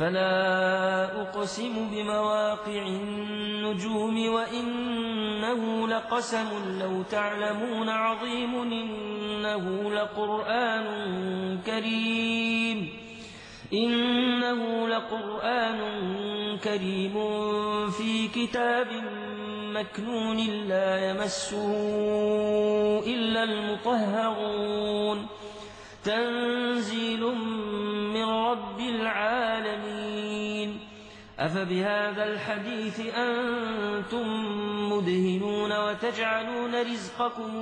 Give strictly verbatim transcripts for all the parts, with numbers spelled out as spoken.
فلا أقسم بمواقع النجوم وإنه لقسم لو تعلمون عظيم إنه لقرآن كريم إنه لقرآن كريم في كتاب مكنون لا يمسه إلا المطهرون تنزيل من رب العالمين أفبهذا الحديث أنتم مدهنون وتجعلون رزقكم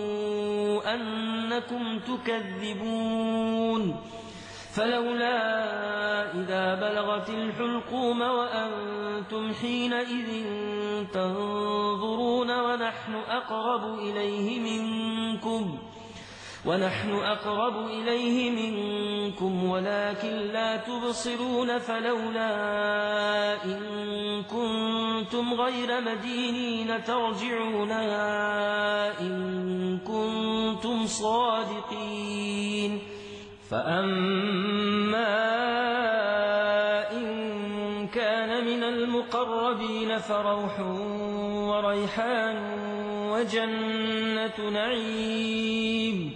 أنكم تكذبون فلولا إذا بلغت الحلقوم وأنتم حينئذ تنظرون ونحن أقرب إليه منكم ونحن أقرب إليه منكم ولكن لا تبصرون فلولا إن كنتم غير مدينين ترجعونها إن كنتم صادقين فأما إن كان من المقربين فروح وريحان وجنة نعيم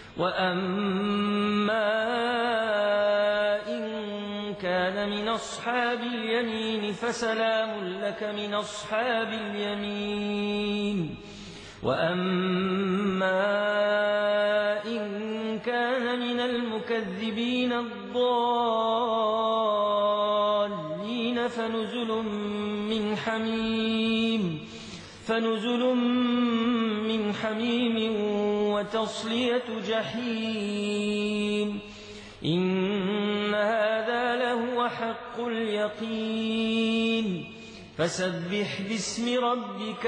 وأما إن كان من أصحاب اليمين فسلام لك من أصحاب اليمين وأما إن كان من المكذبين الضالين فنزل من حميم فنزل من حميم وتصلية جحيم إن هذا لهو حق اليقين فسبح باسم ربك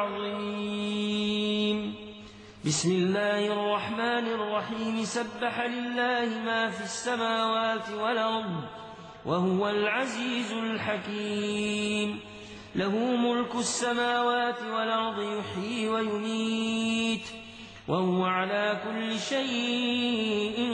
العظيم بسم الله الرحمن الرحيم سبح لله ما في السماوات والأرض وهو العزيز الحكيم له ملك السماوات والأرض يحيي ويميت وهو على كل شيء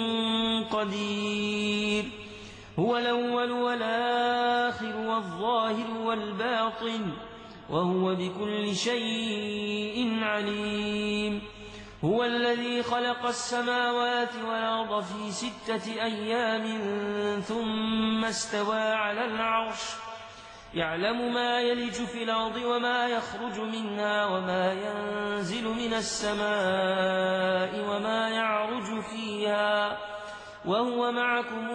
قدير هو الأول والآخر والظاهر والباطن وهو بكل شيء عليم هو الذي خلق السماوات والأرض في ستة أيام ثم استوى على العرش يعلم ما يلج في الأرض وما يخرج منها وما ينزل من السماء وما يعرج فيها وهو معكم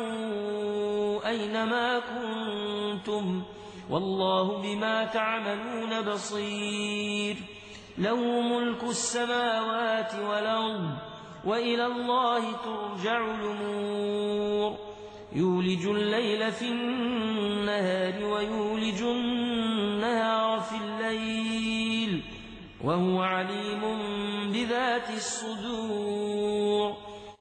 أينما كنتم والله بما تعملون بصير له ملك السماوات والأرض وإلى الله ترجع الأمور يولج الليل في النهار ويولج النهار في الليل وهو عليم بذات الصدور